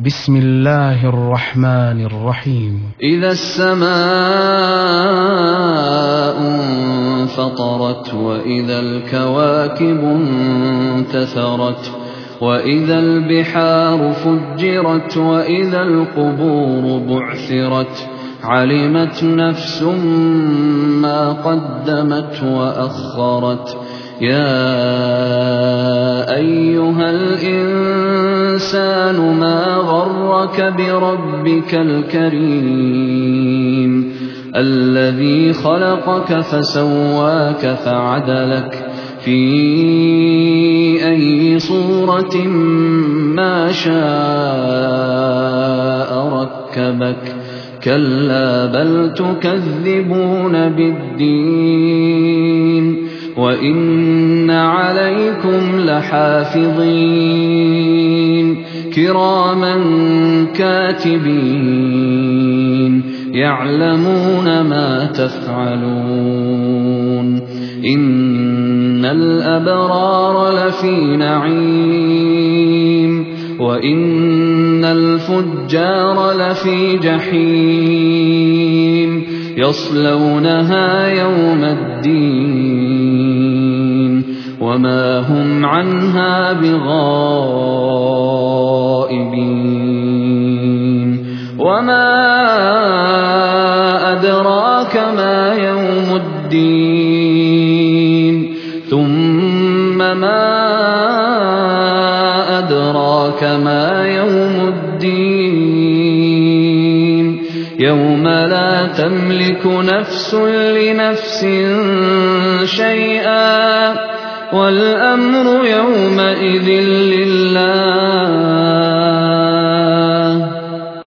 بسم الله الرحمن الرحيم. إذا السماء انفطرت وإذا الكواكب انتثرت وإذا البحار فجرت وإذا القبور بعثرت علمت نفس ما قدمت وأخرت. يا أيها الإنسان ما غرك بربك الكريم الذي خلقك فسواك فعدلك في أي صورة ما شاء ركبك. كلا بل تكذبون بالدين وإن عليكم لحافظين كراما كاتبين يعلمون ما تفعلون. إن الأبرار لفي نعيم وإن الفجار لفي جحيم يصلونها يوم الدين وما هم عنها بغائبين. وما أدراك ما يوم الدين ثم ما أدراك ما يوم الدين يوم لا تملك نفس لنفس شيئا والأمر يومئذ لله